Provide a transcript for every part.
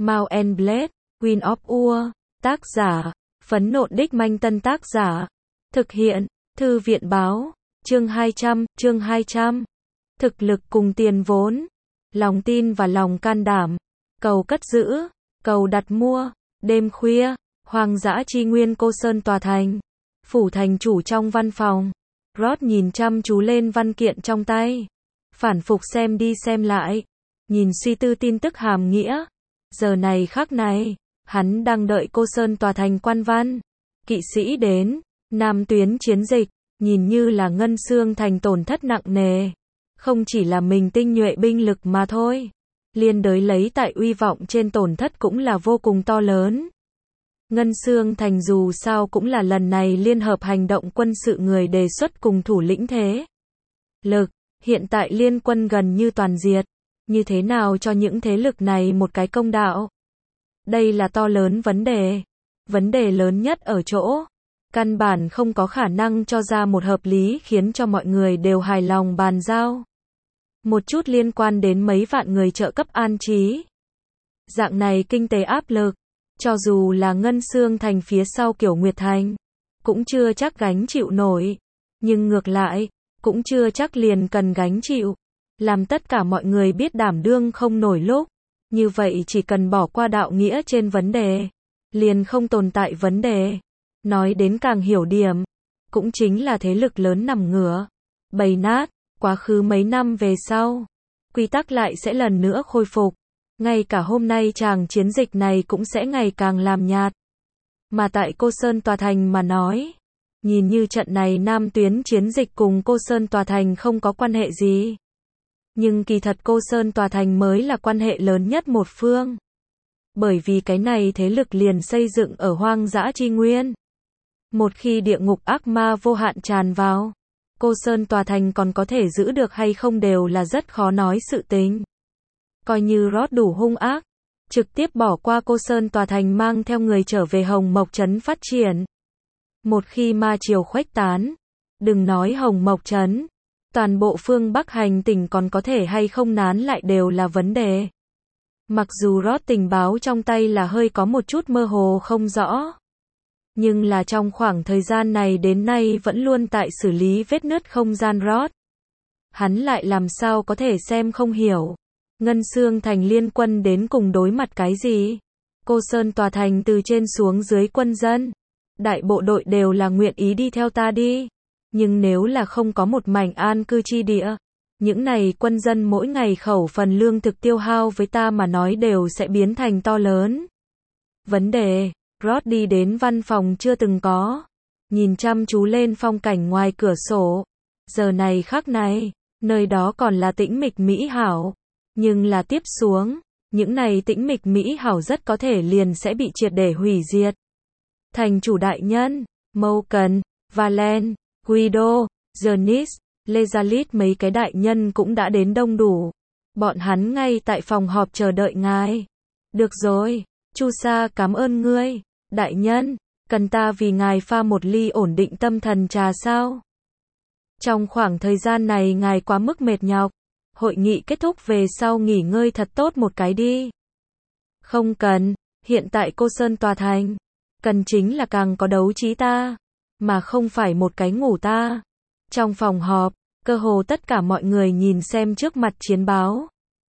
Mount and Blade, Queen of Ur, tác giả, Phấn Nộn Đích Manh Tân tác giả, thực hiện, Thư viện báo, chương 200, thực lực cùng tiền vốn, lòng tin và lòng can đảm, cầu cất giữ, cầu đặt mua, đêm khuya, hoang dã chi nguyên Cô Sơn tòa thành, phủ thành chủ trong văn phòng, Rod nhìn chăm chú lên văn kiện trong tay, phản phục xem đi xem lại, nhìn suy tư tin tức hàm nghĩa, giờ này khắc này, hắn đang đợi Cô Sơn tòa thành quan văn, kỵ sĩ đến, nam tuyến chiến dịch, nhìn như là Ngân Xương thành tổn thất nặng nề, không chỉ là mình tinh nhuệ binh lực mà thôi, liên đới lấy tại uy vọng trên tổn thất cũng là vô cùng to lớn. Ngân Xương thành dù sao cũng là lần này liên hợp hành động quân sự người đề xuất cùng thủ lĩnh thế lực, hiện tại liên quân gần như toàn diệt, như thế nào cho những thế lực này một cái công đạo? Đây là to lớn vấn đề lớn nhất ở chỗ, căn bản không có khả năng cho ra một hợp lý khiến cho mọi người đều hài lòng bàn giao. Một chút liên quan đến mấy vạn người trợ cấp an trí. Dạng này kinh tế áp lực, cho dù là Ngân Xương thành phía sau Kiểu Nguyệt thành, cũng chưa chắc gánh chịu nổi, nhưng ngược lại, cũng chưa chắc liền cần gánh chịu, làm tất cả mọi người biết đảm đương không nổi lúc, như vậy chỉ cần bỏ qua đạo nghĩa trên vấn đề, liền không tồn tại vấn đề. Nói đến càng hiểu điểm, cũng chính là thế lực lớn nằm ngửa, bầy nát, quá khứ mấy năm về sau, quy tắc lại sẽ lần nữa khôi phục, ngay cả hôm nay chàng chiến dịch này cũng sẽ ngày càng làm nhạt. Mà tại Cô Sơn tòa thành mà nói, nhìn như trận này nam tuyến chiến dịch cùng Cô Sơn tòa thành không có quan hệ gì. Nhưng kỳ thật Cô Sơn tòa thành mới là quan hệ lớn nhất một phương. Bởi vì cái này thế lực liền xây dựng ở hoang dã chi nguyên. Một khi địa ngục ác ma vô hạn tràn vào, Cô Sơn tòa thành còn có thể giữ được hay không đều là rất khó nói sự tình. Coi như Rod đủ hung ác, trực tiếp bỏ qua Cô Sơn tòa thành mang theo người trở về Hồng Mộc Trấn phát triển. Một khi ma triều khuếch tán, đừng nói Hồng Mộc Trấn, toàn bộ phương Bắc hành tỉnh còn có thể hay không nán lại đều là vấn đề. Mặc dù Rod tình báo trong tay là hơi có một chút mơ hồ không rõ, nhưng là trong khoảng thời gian này đến nay vẫn luôn tại xử lý vết nứt không gian Rod. Hắn lại làm sao có thể xem không hiểu. Ngân Xương thành liên quân đến cùng đối mặt cái gì? Cô Sơn tòa thành từ trên xuống dưới quân dân, đại bộ đội đều là nguyện ý đi theo ta đi. Nhưng nếu là không có một mảnh an cư chi địa, những này quân dân mỗi ngày khẩu phần lương thực tiêu hao với ta mà nói đều sẽ biến thành to lớn vấn đề. Rod đi đến văn phòng chưa từng có, nhìn chăm chú lên phong cảnh ngoài cửa sổ. Giờ này khắc này, nơi đó còn là tĩnh mịch mỹ hảo, nhưng là tiếp xuống, những này tĩnh mịch mỹ hảo rất có thể liền sẽ bị triệt để hủy diệt. Thành chủ đại nhân, Morgan, Valen, Guido, Jonis, Lezalit mấy cái đại nhân cũng đã đến đông đủ. Bọn hắn ngay tại phòng họp chờ đợi ngài. Được rồi, Chu Sa cảm ơn ngươi. Đại nhân, cần ta vì ngài pha một ly ổn định tâm thần trà sao? Trong khoảng thời gian này ngài quá mức mệt nhọc. Hội nghị kết thúc về sau nghỉ ngơi thật tốt một cái đi. Không cần, hiện tại Cô Sơn tòa thành, cần chính là càng có đấu trí ta, mà không phải một cái ngủ ta. Trong phòng họp, cơ hồ tất cả mọi người nhìn xem trước mặt chiến báo,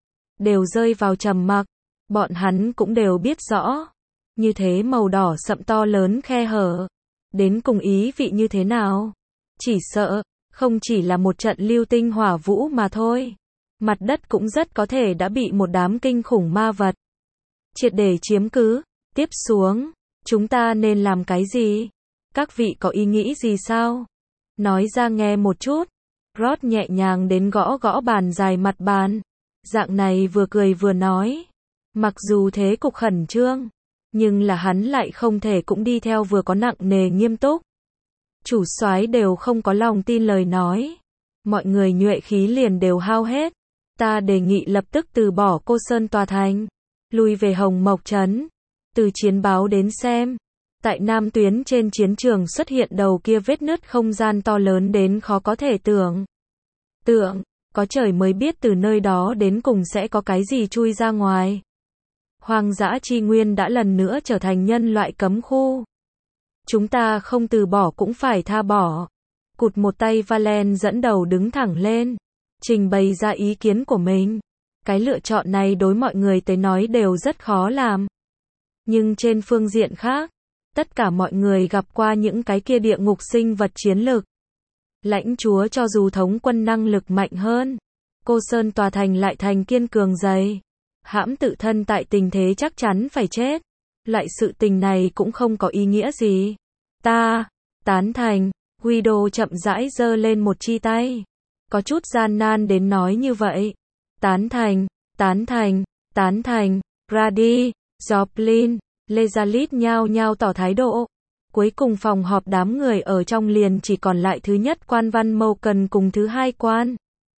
đều rơi vào trầm mặc, bọn hắn cũng đều biết rõ, như thế màu đỏ sậm to lớn khe hở, đến cùng ý vị như thế nào. Chỉ sợ, không chỉ là một trận lưu tinh hỏa vũ mà thôi. Mặt đất cũng rất có thể đã bị một đám kinh khủng ma vật triệt để chiếm cứ. Tiếp xuống, chúng ta nên làm cái gì? Các vị có ý nghĩ gì sao? Nói ra nghe một chút. Rod nhẹ nhàng đến gõ gõ bàn dài mặt bàn. Dạng này vừa cười vừa nói. Mặc dù thế cục khẩn trương, nhưng là hắn lại không thể cũng đi theo vừa có nặng nề nghiêm túc. Chủ soái đều không có lòng tin lời nói. Mọi người nhuệ khí liền đều hao hết. Ta đề nghị lập tức từ bỏ Cô Sơn tòa thành, lui về Hồng Mộc Trấn. Từ chiến báo đến xem, tại nam tuyến trên chiến trường xuất hiện đầu kia vết nứt không gian to lớn đến khó có thể tưởng. Có trời mới biết từ nơi đó đến cùng sẽ có cái gì chui ra ngoài. Hoang dã tri nguyên đã lần nữa trở thành nhân loại cấm khu. Chúng ta không từ bỏ cũng phải tha bỏ. Cụt một tay Valen dẫn đầu đứng thẳng lên, trình bày ra ý kiến của mình. Cái lựa chọn này đối mọi người tới nói đều rất khó làm. Nhưng trên phương diện khác, tất cả mọi người gặp qua những cái kia địa ngục sinh vật chiến lực. Lãnh chúa cho dù thống quân năng lực mạnh hơn, Cô Sơn tòa thành lại thành kiên cường dày. Hãm tự thân tại tình thế chắc chắn phải chết. Loại sự tình này cũng không có ý nghĩa gì. Ta, tán thành, Guido chậm rãi giơ lên một chi tay. Có chút gian nan đến nói như vậy. Tán thành, tán thành, tán thành, Radi, Joplin, Lezalit nhao nhao tỏ thái độ. Cuối cùng phòng họp đám người ở trong liền chỉ còn lại thứ nhất quan Van Mouken cùng thứ hai quan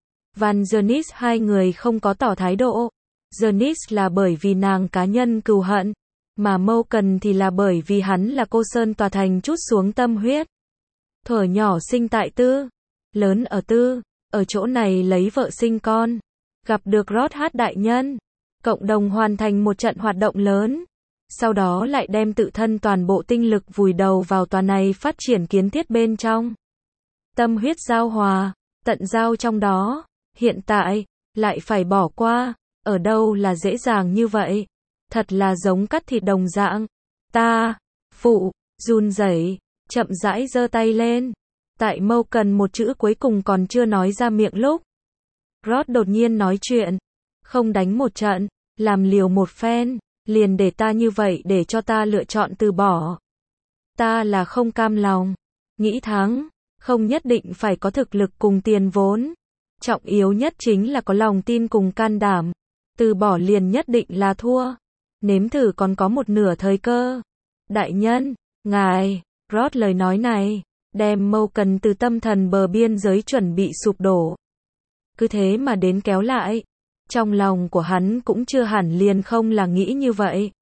Van Jonis, hai người không có tỏ thái độ. Jonis là bởi vì nàng cá nhân cừu hận, mà Mouken thì là bởi vì hắn là Cô Sơn tòa thành trút xuống tâm huyết. Thuở nhỏ sinh tại Tư, lớn ở Tư, ở chỗ này lấy vợ sinh con, gặp được Rod Hát đại nhân, cộng đồng hoàn thành một trận hoạt động lớn. Sau đó lại đem tự thân toàn bộ tinh lực vùi đầu vào tòa này phát triển kiến thiết bên trong. Tâm huyết giao hòa, tận giao trong đó, hiện tại, lại phải bỏ qua, ở đâu là dễ dàng như vậy. Thật là giống cắt thịt đồng dạng. Ta, phụ, run rẩy, chậm rãi giơ tay lên. Tại Mouken một chữ cuối cùng còn chưa nói ra miệng lúc. Rod đột nhiên nói chuyện. Không đánh một trận, làm liều một phen. Liền để ta như vậy để cho ta lựa chọn từ bỏ. Ta là không cam lòng. Nghĩ thắng, không nhất định phải có thực lực cùng tiền vốn. Trọng yếu nhất chính là có lòng tin cùng can đảm. Từ bỏ liền nhất định là thua. Nếm thử còn có một nửa thời cơ. Đại nhân, ngài, Rod lời nói này, đem Mouken từ tâm thần bờ biên giới chuẩn bị sụp đổ. Cứ thế mà đến kéo lại. Trong lòng của hắn cũng chưa hẳn liền không là nghĩ như vậy.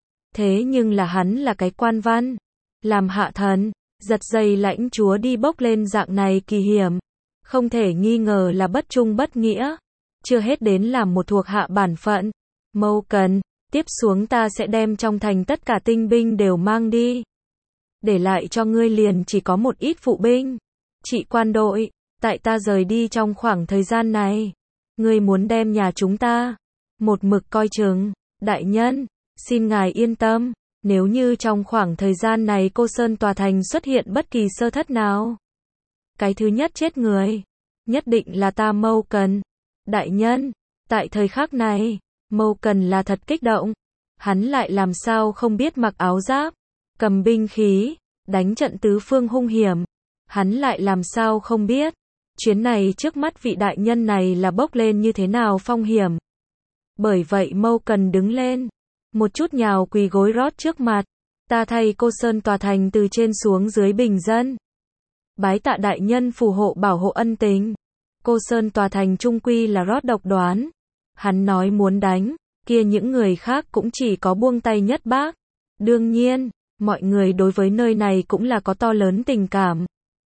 Thế nhưng là hắn là cái quan văn, làm hạ thần, giật dây lãnh chúa đi bốc lên dạng này kỳ hiểm. Không thể nghi ngờ là bất trung bất nghĩa. Chưa hết đến làm một thuộc hạ bản phận. Mouken, tiếp xuống ta sẽ đem trong thành tất cả tinh binh đều mang đi. Để lại cho ngươi liền chỉ có một ít phụ binh. Chị quan đội, tại ta rời đi trong khoảng thời gian này. Ngươi muốn đem nhà chúng ta một mực coi chừng. Đại nhân, xin ngài yên tâm, nếu như trong khoảng thời gian này Cô Sơn tòa thành xuất hiện bất kỳ sơ thất nào, cái thứ nhất chết người nhất định là ta Mouken. Đại nhân, tại thời khắc này, Mouken là thật kích động. Hắn lại làm sao không biết mặc áo giáp, cầm binh khí, đánh trận tứ phương hung hiểm. Hắn lại làm sao không biết chuyến này trước mắt vị đại nhân này là bốc lên như thế nào phong hiểm. Bởi vậy Mouken đứng lên, một chút nhào quỳ gối Rod trước mặt. Ta thay Cô Sơn tòa thành từ trên xuống dưới bình dân. Bái tạ đại nhân phù hộ bảo hộ ân tình. Cô Sơn tòa thành trung quy là Rod độc đoán. Hắn nói muốn đánh, kia những người khác cũng chỉ có buông tay nhất bác. Đương nhiên, mọi người đối với nơi này cũng là có to lớn tình cảm.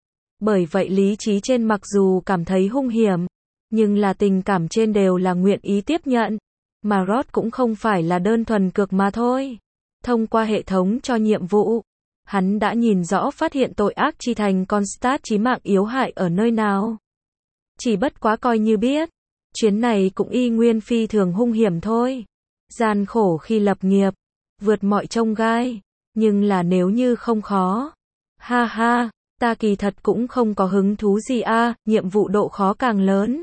Bởi vậy lý trí trên mặc dù cảm thấy hung hiểm, nhưng là tình cảm trên đều là nguyện ý tiếp nhận. Mà Rod cũng không phải là đơn thuần cược mà thôi. Thông qua hệ thống cho nhiệm vụ, hắn đã nhìn rõ phát hiện tội ác chi thành Kronstadt chí mạng yếu hại ở nơi nào. Chỉ bất quá coi như biết, chuyến này cũng y nguyên phi thường hung hiểm thôi. Gian khổ khi lập nghiệp, vượt mọi chông gai, nhưng là nếu như không khó. Ha ha, ta kỳ thật cũng không có hứng thú gì nhiệm vụ độ khó càng lớn,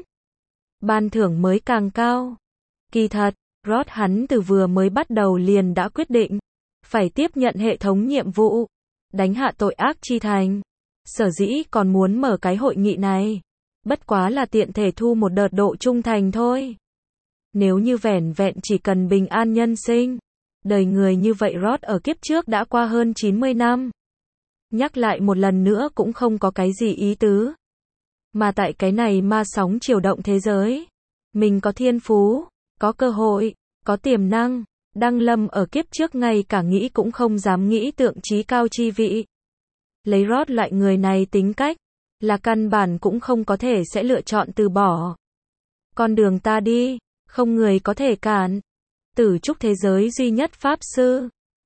ban thưởng mới càng cao. Kỳ thật, Rod hắn từ vừa mới bắt đầu liền đã quyết định, phải tiếp nhận hệ thống nhiệm vụ, đánh hạ tội ác chi thành. Sở dĩ còn muốn mở cái hội nghị này, bất quá là tiện thể thu một đợt độ trung thành thôi. Nếu như vẻn vẹn chỉ cần bình an nhân sinh, đời người như vậy Rod ở kiếp trước đã qua hơn 90 năm. Nhắc lại một lần nữa cũng không có cái gì ý tứ. Mà tại cái này ma sóng chiều động thế giới, mình có thiên phú, có cơ hội, có tiềm năng, đăng lâm ở kiếp trước ngay cả nghĩ cũng không dám nghĩ tượng trí cao chi vị. Lấy Rod loại người này tính cách, là căn bản cũng không có thể sẽ lựa chọn từ bỏ. Con đường ta đi, không người có thể cản. Tử trúc thế giới duy nhất Pháp Sư.